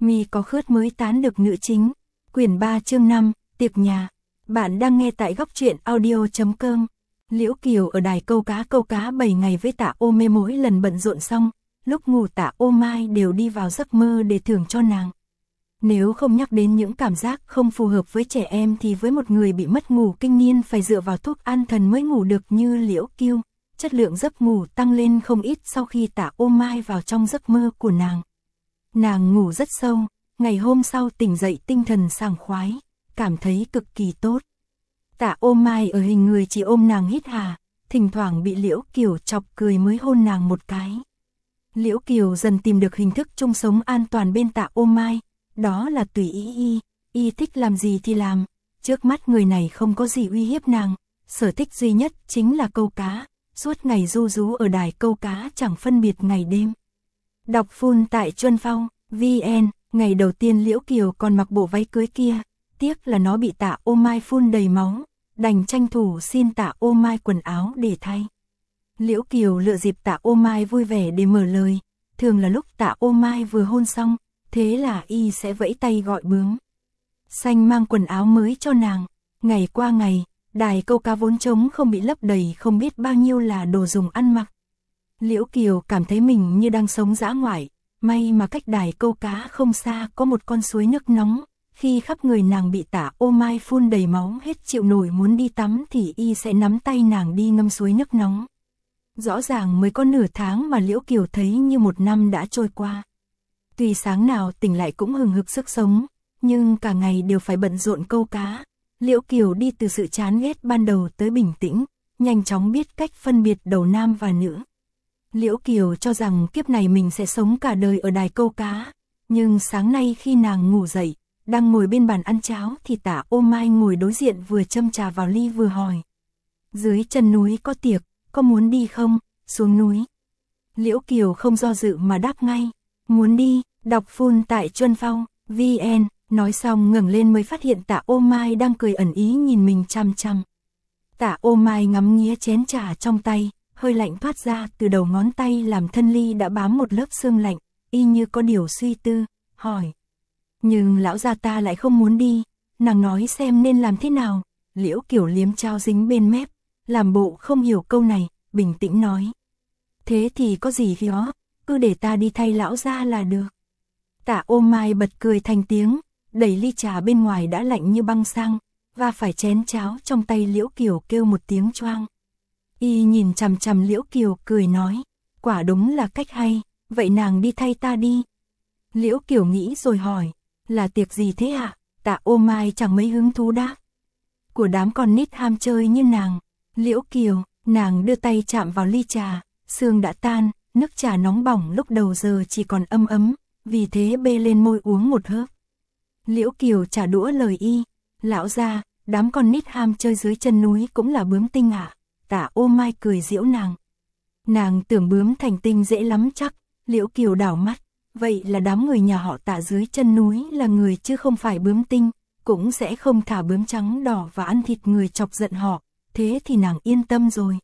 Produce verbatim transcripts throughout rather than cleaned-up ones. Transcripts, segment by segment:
Mi có khướt mới tán được nữ chính. Quyển ba chương năm, tiệc nhà. Bạn đang nghe tại góc truyện audio chấm com. Liễu Kiều ở đài câu cá câu cá bảy ngày với Tạ Ô Mê, mỗi lần bận rộn xong, lúc ngủ Tạ Ô Mai đều đi vào giấc mơ để thưởng cho nàng. Nếu không nhắc đến những cảm giác không phù hợp với trẻ em thì với một người bị mất ngủ kinh niên phải dựa vào thuốc an thần mới ngủ được như Liễu Kiều, chất lượng giấc ngủ tăng lên không ít sau khi Tạ Ô Mai vào trong giấc mơ của nàng. Nàng ngủ rất sâu, ngày hôm sau tỉnh dậy tinh thần sảng khoái, cảm thấy cực kỳ tốt. Tạ Ô Mai ở hình người chỉ ôm nàng hít hà, thỉnh thoảng bị Liễu Kiều chọc cười mới hôn nàng một cái. Liễu Kiều dần tìm được hình thức chung sống an toàn bên Tạ Ô Mai, đó là tùy ý y, y thích làm gì thì làm, trước mắt người này không có gì uy hiếp nàng, sở thích duy nhất chính là câu cá, suốt ngày du rú ở đài câu cá chẳng phân biệt ngày đêm. Đọc full tại Chuân Phong, vê en, ngày đầu tiên Liễu Kiều còn mặc bộ váy cưới kia, tiếc là nó bị Tạ Ô Mai phun đầy máu, đành tranh thủ xin Tạ Ô Mai quần áo để thay. Liễu Kiều lựa dịp Tạ Ô Mai vui vẻ để mở lời, thường là lúc Tạ Ô Mai vừa hôn xong, thế là y sẽ vẫy tay gọi bướm xanh mang quần áo mới cho nàng. Ngày qua ngày, đài câu cá vốn trống không bị lấp đầy không biết bao nhiêu là đồ dùng ăn mặc. Liễu Kiều cảm thấy mình như đang sống dã ngoại, may mà cách đài câu cá không xa có một con suối nước nóng, khi khắp người nàng bị Tạ Ô Mai phun đầy máu hết chịu nổi muốn đi tắm thì y sẽ nắm tay nàng đi ngâm suối nước nóng. Rõ ràng mới có nửa tháng mà Liễu Kiều thấy như một năm đã trôi qua. Tuy sáng nào tỉnh lại cũng hừng hực sức sống, nhưng cả ngày đều phải bận rộn câu cá. Liễu Kiều đi từ sự chán ghét ban đầu tới bình tĩnh, nhanh chóng biết cách phân biệt đầu nam và nữ. Liễu Kiều cho rằng kiếp này mình sẽ sống cả đời ở đài câu cá, nhưng sáng nay khi nàng ngủ dậy, đang ngồi bên bàn ăn cháo thì Tạ Ô Mai ngồi đối diện vừa châm trà vào ly vừa hỏi. Dưới chân núi có tiệc, có muốn đi không, xuống núi? Liễu Kiều không do dự mà đáp ngay, muốn đi. Đọc full tại Chuân Phong, vê en, nói xong ngẩng lên mới phát hiện Tạ Ô Mai đang cười ẩn ý nhìn mình chăm chăm. Tạ Ô Mai ngắm nghía chén trà trong tay, hơi lạnh thoát ra từ đầu ngón tay làm thân ly đã bám một lớp sương lạnh, y như có điều suy tư, hỏi. Nhưng lão gia ta lại không muốn đi, nàng nói xem nên làm thế nào. Liễu Kiều liếm trao dính bên mép, làm bộ không hiểu câu này, bình tĩnh nói. Thế thì có gì đó, cứ để ta đi thay lão gia là được. Tạ Ô Mai bật cười thành tiếng, đẩy ly trà bên ngoài đã lạnh như băng sang, và phải chén cháo trong tay Liễu Kiều kêu một tiếng choang. Y nhìn chằm chằm Liễu Kiều cười nói, quả đúng là cách hay, vậy nàng đi thay ta đi. Liễu Kiều nghĩ rồi hỏi, là tiệc gì thế ạ? Tạ Ô Mai chẳng mấy hứng thú đáp. Của đám con nít ham chơi như nàng. Liễu Kiều, nàng đưa tay chạm vào ly trà, sương đã tan, nước trà nóng bỏng lúc đầu giờ chỉ còn ấm ấm, vì thế bê lên môi uống một hớp. Liễu Kiều trả đũa lời y, lão gia, đám con nít ham chơi dưới chân núi cũng là bướm tinh à? Tạ Ô Mai cười giễu nàng. Nàng tưởng bướm thành tinh dễ lắm chắc. Liễu Kiều đảo mắt, vậy là đám người nhà họ Tạ dưới chân núi là người chứ không phải bướm tinh, cũng sẽ không thả bướm trắng đỏ và ăn thịt người chọc giận họ, thế thì nàng yên tâm rồi.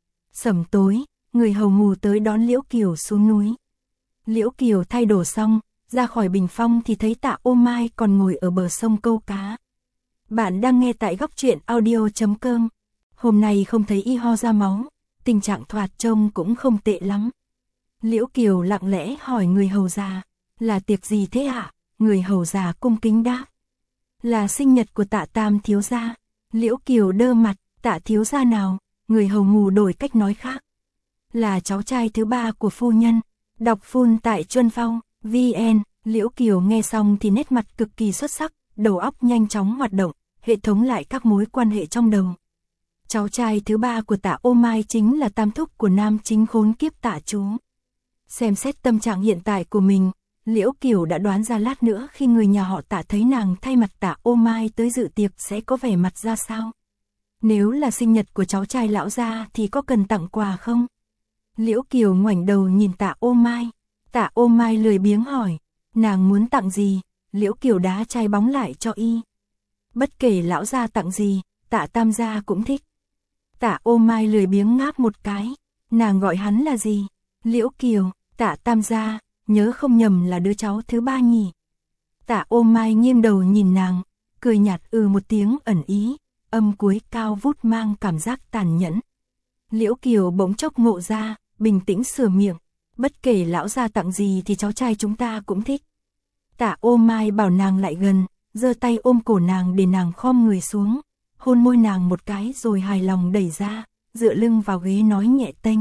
Sẩm tối, người hầu mù tới đón Liễu Kiều xuống núi. Liễu Kiều thay đồ xong, ra khỏi bình phong thì thấy Tạ Ô Mai còn ngồi ở bờ sông câu cá. Bạn đang nghe tại góc truyện audio chấm com. Hôm nay không thấy y ho ra máu, tình trạng thoạt trông cũng không tệ lắm. Liễu Kiều lặng lẽ hỏi người hầu già, là tiệc gì thế ạ? Người hầu già cung kính đáp, là sinh nhật của Tạ Tam thiếu gia. Liễu Kiều đơ mặt, Tạ thiếu gia nào? Người hầu mù đổi cách nói khác, là cháu trai thứ ba của phu nhân. Đọc full tại Chuân Phong, vê en, Liễu Kiều nghe xong thì nét mặt cực kỳ xuất sắc, đầu óc nhanh chóng hoạt động, hệ thống lại các mối quan hệ trong đầu. Cháu trai thứ ba của Tạ Ô Mai chính là tam thúc của nam chính khốn kiếp Tạ Chú. Xem xét tâm trạng hiện tại của mình, Liễu Kiều đã đoán ra lát nữa khi người nhà họ Tạ thấy nàng thay mặt Tạ Ô Mai tới dự tiệc sẽ có vẻ mặt ra sao. Nếu là sinh nhật của cháu trai lão gia thì có cần tặng quà không? Liễu Kiều ngoảnh đầu nhìn Tạ Ô Mai. Tạ Ô Mai lười biếng hỏi, nàng muốn tặng gì? Liễu Kiều đá chai bóng lại cho y. Bất kể lão gia tặng gì, Tạ Tam gia cũng thích. Tạ Ô Mai lười biếng ngáp một cái, nàng gọi hắn là gì? Liễu Kiều, Tạ Tam gia, nhớ không nhầm là đứa cháu thứ ba nhỉ? Tạ Ô Mai nghiêng đầu nhìn nàng, cười nhạt ừ một tiếng ẩn ý, âm cuối cao vút mang cảm giác tàn nhẫn. Liễu Kiều bỗng chốc ngộ ra, bình tĩnh sửa miệng, bất kể lão gia tặng gì thì cháu trai chúng ta cũng thích. Tạ Ô Mai bảo nàng lại gần, giơ tay ôm cổ nàng để nàng khom người xuống, hôn môi nàng một cái rồi hài lòng đẩy ra, dựa lưng vào ghế nói nhẹ tênh.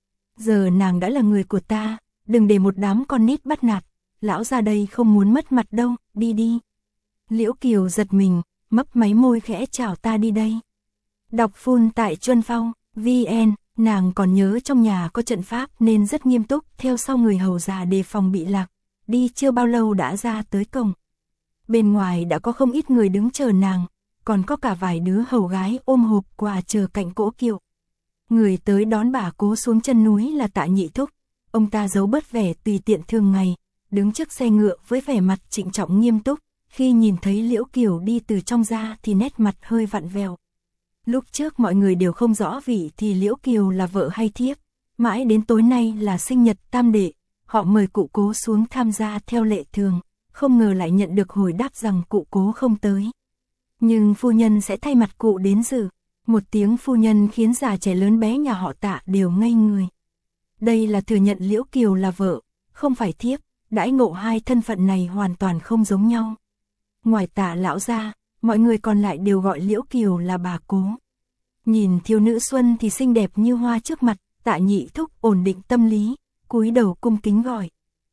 Giờ nàng đã là người của ta, đừng để một đám con nít bắt nạt, lão ra đây không muốn mất mặt đâu, đi đi. Liễu Kiều giật mình, mấp máy môi khẽ chào ta đi đây. Đọc full tại Chuân Phong, vn, nàng còn nhớ trong nhà có trận pháp nên rất nghiêm túc theo sau người hầu già đề phòng bị lạc, đi chưa bao lâu đã ra tới cổng. Bên ngoài đã có không ít người đứng chờ nàng, còn có cả vài đứa hầu gái ôm hộp quà chờ cạnh cỗ kiệu. Người tới đón bà Cố xuống chân núi là Tạ Nhị Thúc, ông ta giấu bớt vẻ tùy tiện thường ngày, đứng trước xe ngựa với vẻ mặt trịnh trọng nghiêm túc, khi nhìn thấy Liễu Kiều đi từ trong ra thì nét mặt hơi vặn vẹo. Lúc trước mọi người đều không rõ vị thì Liễu Kiều là vợ hay thiếp, mãi đến tối nay là sinh nhật tam đệ, họ mời cụ Cố xuống tham gia theo lệ thường, không ngờ lại nhận được hồi đáp rằng cụ Cố không tới. Nhưng phu nhân sẽ thay mặt cụ đến dự. Một tiếng phu nhân khiến già trẻ lớn bé nhà họ Tạ đều ngây người. Đây là thừa nhận Liễu Kiều là vợ, không phải thiếp, đãi ngộ hai thân phận này hoàn toàn không giống nhau. Ngoài Tạ lão ra, mọi người còn lại đều gọi Liễu Kiều là bà Cố. Nhìn thiếu nữ xuân thì xinh đẹp như hoa trước mặt, Tạ Nhị Thúc ổn định tâm lý, cúi đầu cung kính gọi.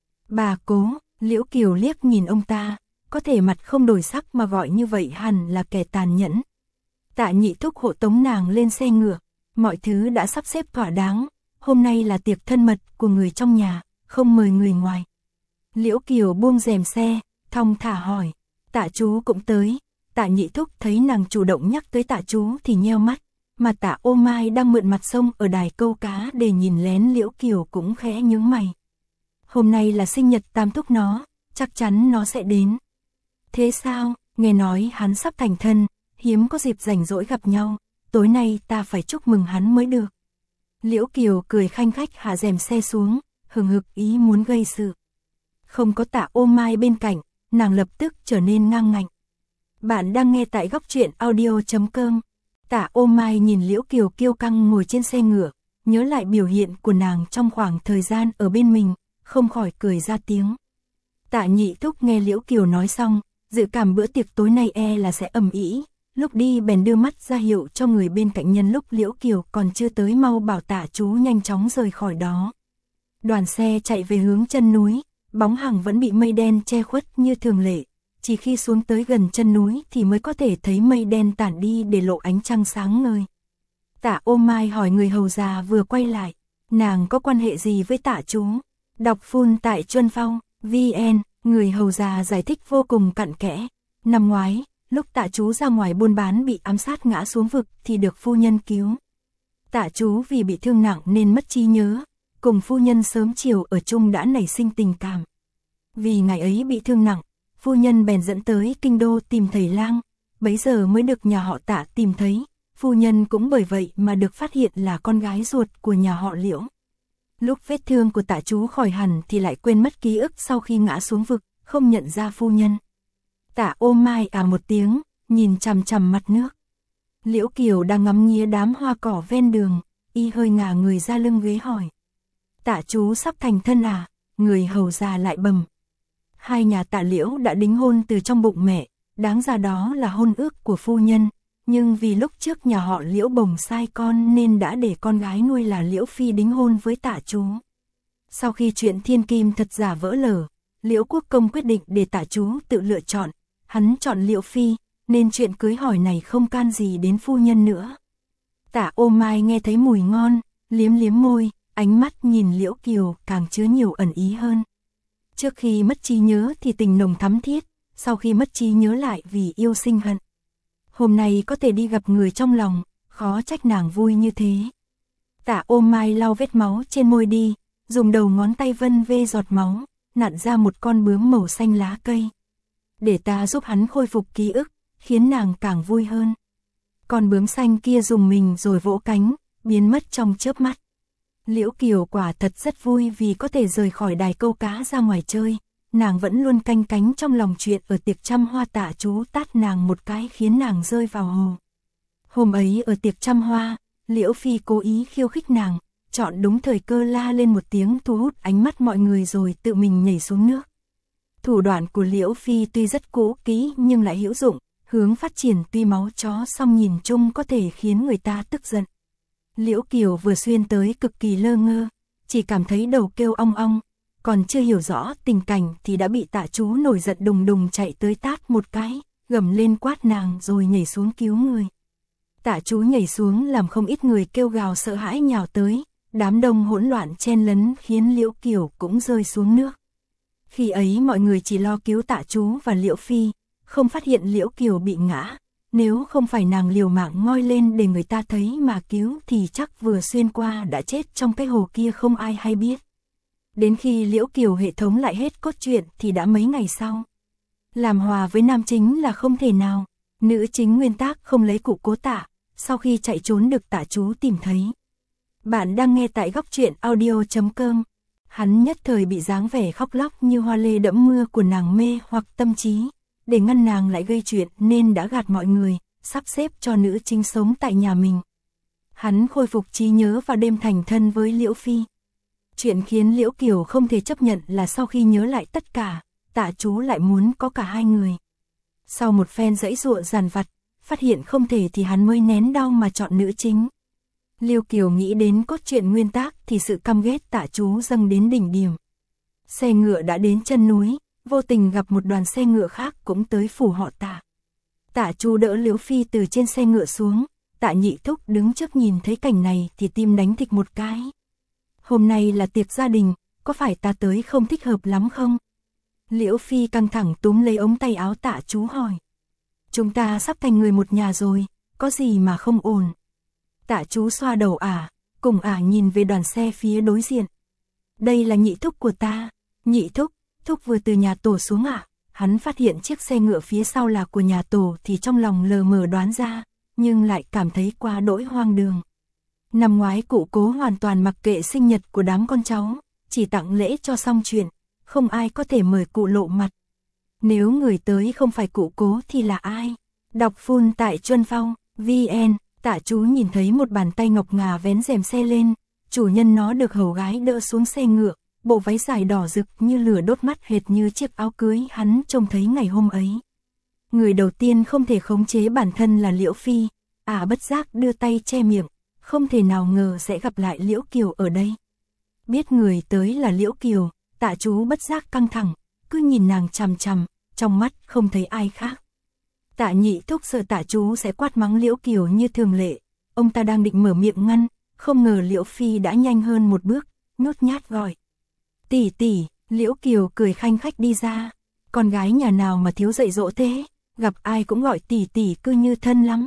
Bà Cố, Liễu Kiều liếc nhìn ông ta, có thể mặt không đổi sắc mà gọi như vậy hẳn là kẻ tàn nhẫn. Tạ Nhị Thúc hộ tống nàng lên xe ngựa, mọi thứ đã sắp xếp thỏa đáng, hôm nay là tiệc thân mật của người trong nhà, không mời người ngoài. Liễu Kiều buông rèm xe, thong thả hỏi, Tạ chú cũng tới. Tạ Nhị Thúc thấy nàng chủ động nhắc tới Tạ chú thì nheo mắt, mà Tạ Ô Mai đang mượn mặt sông ở đài câu cá để nhìn lén Liễu Kiều cũng khẽ nhướng mày. Hôm nay là sinh nhật tam thúc nó, chắc chắn nó sẽ đến. Thế sao, nghe nói hắn sắp thành thân, hiếm có dịp rảnh rỗi gặp nhau, tối nay ta phải chúc mừng hắn mới được. Liễu Kiều cười khanh khách hạ rèm xe xuống, hừng hực ý muốn gây sự. Không có Tạ Ô Mai bên cạnh, nàng lập tức trở nên ngang ngạnh. Bạn đang nghe tại góc truyện audio chấm com. Tạ Ô Mai nhìn Liễu Kiều kiêu căng ngồi trên xe ngựa, nhớ lại biểu hiện của nàng trong khoảng thời gian ở bên mình, không khỏi cười ra tiếng. Tạ Nhị Thúc nghe Liễu Kiều nói xong, dự cảm bữa tiệc tối nay e là sẽ ầm ĩ, lúc đi bèn đưa mắt ra hiệu cho người bên cạnh nhân lúc Liễu Kiều còn chưa tới mau bảo Tạ chú nhanh chóng rời khỏi đó. Đoàn xe chạy về hướng chân núi, bóng hàng vẫn bị mây đen che khuất như thường lệ, chỉ khi xuống tới gần chân núi thì mới có thể thấy mây đen tản đi để lộ ánh trăng sáng ngời. Tạ Ô Mai hỏi người hầu già vừa quay lại, nàng có quan hệ gì với Tạ chú? Đọc full tại Chuân Phong, vn, người hầu già giải thích vô cùng cặn kẽ. Năm ngoái, lúc Tạ chú ra ngoài buôn bán bị ám sát ngã xuống vực thì được phu nhân cứu. Tạ chú vì bị thương nặng nên mất trí nhớ, cùng phu nhân sớm chiều ở chung đã nảy sinh tình cảm. Vì ngày ấy bị thương nặng, phu nhân bèn dẫn tới kinh đô tìm thầy lang, bấy giờ mới được nhà họ Tạ tìm thấy, phu nhân cũng bởi vậy mà được phát hiện là con gái ruột của nhà họ Liễu. Lúc vết thương của Tạ chú khỏi hẳn thì lại quên mất ký ức sau khi ngã xuống vực, không nhận ra phu nhân. Tạ Ô Mai à một tiếng, nhìn chằm chằm mặt nước. Liễu Kiều đang ngắm nghía đám hoa cỏ ven đường, y hơi ngả người ra lưng ghế hỏi. Tạ chú sắp thành thân à? Người hầu già lại bầm. Hai nhà Tạ Liễu đã đính hôn từ trong bụng mẹ, đáng ra đó là hôn ước của phu nhân, nhưng vì lúc trước nhà họ Liễu bồng sai con nên đã để con gái nuôi là Liễu Phi đính hôn với Tạ chú. Sau khi chuyện thiên kim thật giả vỡ lở, Liễu Quốc Công quyết định để Tạ chú tự lựa chọn, hắn chọn Liễu Phi, nên chuyện cưới hỏi này không can gì đến phu nhân nữa. Tạ Ô Mai nghe thấy mùi ngon, liếm liếm môi, ánh mắt nhìn Liễu Kiều càng chứa nhiều ẩn ý hơn. Trước khi mất trí nhớ thì tình nồng thắm thiết, sau khi mất trí nhớ lại vì yêu sinh hận. Hôm nay có thể đi gặp người trong lòng, khó trách nàng vui như thế. Tạ Ô Mai lau vết máu trên môi đi, dùng đầu ngón tay vân vê giọt máu, nặn ra một con bướm màu xanh lá cây. Để ta giúp hắn khôi phục ký ức, khiến nàng càng vui hơn. Con bướm xanh kia dùng mình rồi vỗ cánh, biến mất trong chớp mắt. Liễu Kiều quả thật rất vui vì có thể rời khỏi đài câu cá ra ngoài chơi, nàng vẫn luôn canh cánh trong lòng chuyện ở tiệc trăm hoa Tạ chú tát nàng một cái khiến nàng rơi vào hồ. Hôm ấy ở tiệc trăm hoa, Liễu Phi cố ý khiêu khích nàng, chọn đúng thời cơ la lên một tiếng thu hút ánh mắt mọi người rồi tự mình nhảy xuống nước. Thủ đoạn của Liễu Phi tuy rất cũ kỹ nhưng lại hữu dụng, hướng phát triển tuy máu chó song nhìn chung có thể khiến người ta tức giận. Liễu Kiều vừa xuyên tới cực kỳ lơ ngơ, chỉ cảm thấy đầu kêu ong ong, còn chưa hiểu rõ tình cảnh thì đã bị Tạ chú nổi giận đùng đùng chạy tới tát một cái, gầm lên quát nàng rồi nhảy xuống cứu người. Tạ chú nhảy xuống làm không ít người kêu gào sợ hãi nhào tới, đám đông hỗn loạn chen lấn khiến Liễu Kiều cũng rơi xuống nước. Khi ấy mọi người chỉ lo cứu Tạ chú và Liễu Phi, không phát hiện Liễu Kiều bị ngã. Nếu không phải nàng liều mạng ngoi lên để người ta thấy mà cứu thì chắc vừa xuyên qua đã chết trong cái hồ kia không ai hay biết. Đến khi Liễu Kiều hệ thống lại hết cốt truyện thì đã mấy ngày sau. Làm hòa với nam chính là không thể nào, nữ chính nguyên tác không lấy cụ Cố Tạ, sau khi chạy trốn được Tạ chú tìm thấy. Bạn đang nghe tại góc truyện audio chấm com. Hắn nhất thời bị dáng vẻ khóc lóc như hoa lê đẫm mưa của nàng mê hoặc tâm trí. Để ngăn nàng lại gây chuyện nên đã gạt mọi người, sắp xếp cho nữ chính sống tại nhà mình. Hắn khôi phục trí nhớ vào đêm thành thân với Liễu Phi. Chuyện khiến Liễu Kiều không thể chấp nhận là sau khi nhớ lại tất cả, Tạ chú lại muốn có cả hai người. Sau một phen giãy giụa dằn vặt, phát hiện không thể thì hắn mới nén đau mà chọn nữ chính. Liễu Kiều nghĩ đến cốt truyện nguyên tác thì sự căm ghét Tạ chú dâng đến đỉnh điểm. Xe ngựa đã đến chân núi, vô tình gặp một đoàn xe ngựa khác cũng tới phủ họ Tạ. Tạ chú đỡ Liễu Phi từ trên xe ngựa xuống, Tạ Nhị Thúc đứng trước nhìn thấy cảnh này thì tim đánh thịch một cái. Hôm nay là tiệc gia đình, có phải ta tới không thích hợp lắm không? Liễu Phi căng thẳng túm lấy ống tay áo Tạ chú hỏi. Chúng ta sắp thành người một nhà rồi, có gì mà không ổn? Tạ chú xoa đầu ả, cùng ả nhìn về đoàn xe phía đối diện. Đây là Nhị Thúc của ta. Nhị Thúc, Thúc vừa từ nhà tổ xuống ạ. À? Hắn phát hiện chiếc xe ngựa phía sau là của nhà tổ thì trong lòng lờ mờ đoán ra, nhưng lại cảm thấy quá đỗi hoang đường. Năm ngoái cụ Cố hoàn toàn mặc kệ sinh nhật của đám con cháu, chỉ tặng lễ cho xong chuyện, không ai có thể mời cụ lộ mặt. Nếu người tới không phải cụ Cố thì là ai? Đọc full tại Chuân Phong, vê en, Tạ chú nhìn thấy một bàn tay ngọc ngà vén rèm xe lên, chủ nhân nó được hầu gái đỡ xuống xe ngựa, bộ váy dài đỏ rực như lửa đốt mắt hệt như chiếc áo cưới hắn trông thấy ngày hôm ấy. Người đầu tiên không thể khống chế bản thân là Liễu Phi, ả à, bất giác đưa tay che miệng, không thể nào ngờ sẽ gặp lại Liễu Kiều ở đây. Biết người tới là Liễu Kiều, Tạ chú bất giác căng thẳng, cứ nhìn nàng chằm chằm, trong mắt không thấy ai khác. Tạ Nhị Thúc sợ Tạ chú sẽ quát mắng Liễu Kiều như thường lệ, ông ta đang định mở miệng ngăn, không ngờ Liễu Phi đã nhanh hơn một bước, nhút nhát gọi. Tỷ tỷ, Liễu Kiều cười khanh khách đi ra, con gái nhà nào mà thiếu dạy dỗ thế, gặp ai cũng gọi tỷ tỷ cứ như thân lắm.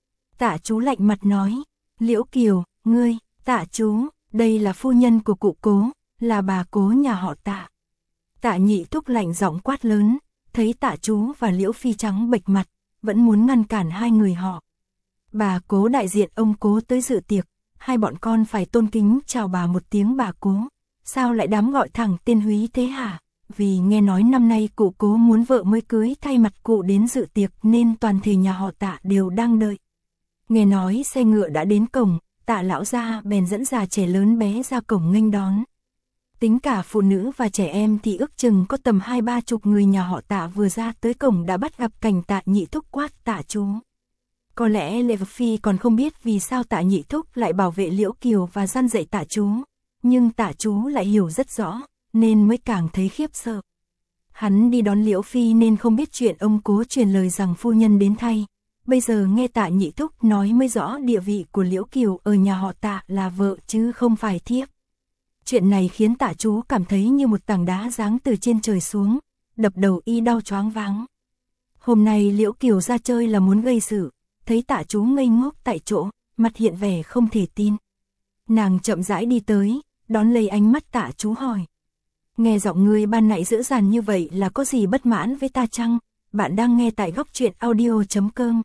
Tạ chú lạnh mặt nói, Liễu Kiều, ngươi, Tạ chú, đây là phu nhân của cụ Cố, là bà Cố nhà họ Tạ. Tạ Nhị Thúc lạnh giọng quát lớn, thấy Tạ chú và Liễu Phi trắng bệch mặt, vẫn muốn ngăn cản hai người họ. Bà Cố đại diện ông Cố tới dự tiệc, hai bọn con phải tôn kính chào bà một tiếng bà Cố. Sao lại dám gọi thẳng tên Húy thế hả? Vì nghe nói năm nay cụ Cố muốn vợ mới cưới thay mặt cụ đến dự tiệc nên toàn thể nhà họ Tạ đều đang đợi. Nghe nói xe ngựa đã đến cổng, Tạ lão gia bèn dẫn già trẻ lớn bé ra cổng nghênh đón. Tính cả phụ nữ và trẻ em thì ước chừng có tầm hai ba chục người nhà họ Tạ vừa ra tới cổng đã bắt gặp cảnh Tạ Nhị Thúc quát Tạ chú. Có lẽ Lệ Phi còn không biết vì sao Tạ Nhị Thúc lại bảo vệ Liễu Kiều và răn dạy Tạ chú. Nhưng Tạ chú lại hiểu rất rõ, nên mới càng thấy khiếp sợ. Hắn đi đón Liễu Phi nên không biết chuyện ông Cố truyền lời rằng phu nhân đến thay. Bây giờ nghe Tạ Nhị Thúc nói mới rõ địa vị của Liễu Kiều ở nhà họ Tạ là vợ chứ không phải thiếp. Chuyện này khiến Tạ chú cảm thấy như một tảng đá giáng từ trên trời xuống, đập đầu y đau choáng váng. Hôm nay Liễu Kiều ra chơi là muốn gây sự, thấy Tạ chú ngây ngốc tại chỗ, mặt hiện vẻ không thể tin. Nàng chậm rãi đi tới, đón lấy ánh mắt Tạ chú hỏi. Nghe giọng ngươi ban nãy dữ dằn như vậy là có gì bất mãn với ta chăng? Bạn đang nghe tại góc truyện audio chấm com.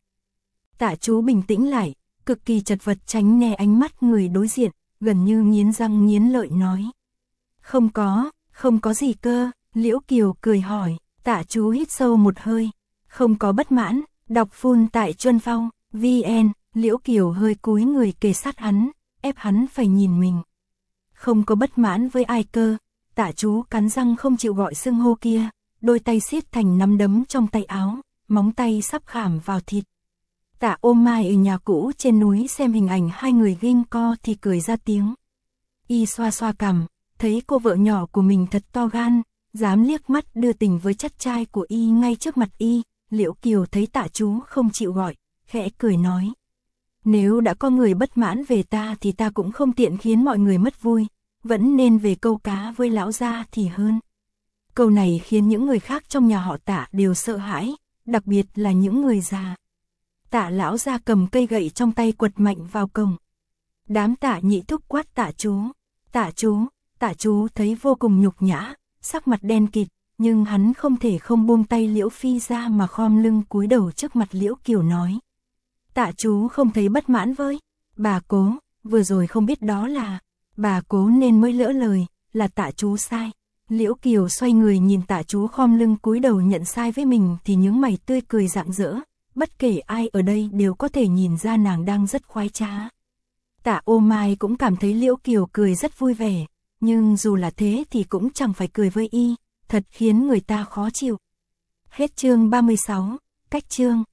Tạ chú bình tĩnh lại, cực kỳ chật vật tránh né ánh mắt người đối diện, gần như nghiến răng nghiến lợi nói. Không có, không có gì cơ, Liễu Kiều cười hỏi, Tạ chú hít sâu một hơi, không có bất mãn, đọc full tại Chuân Phong, vn, Liễu Kiều hơi cúi người kề sát hắn, ép hắn phải nhìn mình. Không có bất mãn với ai cơ, Tạ chú cắn răng không chịu gọi xưng hô kia, đôi tay siết thành nắm đấm trong tay áo, móng tay sắp khảm vào thịt. Tạ ôm Mai ở nhà cũ trên núi xem hình ảnh hai người ghim co thì cười ra tiếng. Y xoa xoa cằm, thấy cô vợ nhỏ của mình thật to gan, dám liếc mắt đưa tình với chắt trai của Y ngay trước mặt Y. Liễu Kiều thấy Tạ chú không chịu gọi, khẽ cười nói. Nếu đã có người bất mãn về ta thì ta cũng không tiện khiến mọi người mất vui, vẫn nên về câu cá với lão gia thì hơn. Câu này khiến những người khác trong nhà họ Tạ đều sợ hãi, đặc biệt là những người già. Tạ lão gia cầm cây gậy trong tay quật mạnh vào cổng. Đám Tạ nhị thúc quát Tạ chú, Tạ chú, Tạ chú thấy vô cùng nhục nhã, sắc mặt đen kịt, nhưng hắn không thể không buông tay Liễu Phi ra mà khom lưng cúi đầu trước mặt Liễu Kiều nói. Tạ chú không thấy bất mãn với bà Cố, vừa rồi không biết đó là bà Cố nên mới lỡ lời, là Tạ chú sai. Liễu Kiều xoay người nhìn Tạ chú khom lưng cúi đầu nhận sai với mình thì nhướng mày tươi cười rạng rỡ, bất kể ai ở đây đều có thể nhìn ra nàng đang rất khoái trá. Tạ Ô Mai cũng cảm thấy Liễu Kiều cười rất vui vẻ, nhưng dù là thế thì cũng chẳng phải cười với Y, thật khiến người ta khó chịu. Hết chương ba mươi sáu, cách chương.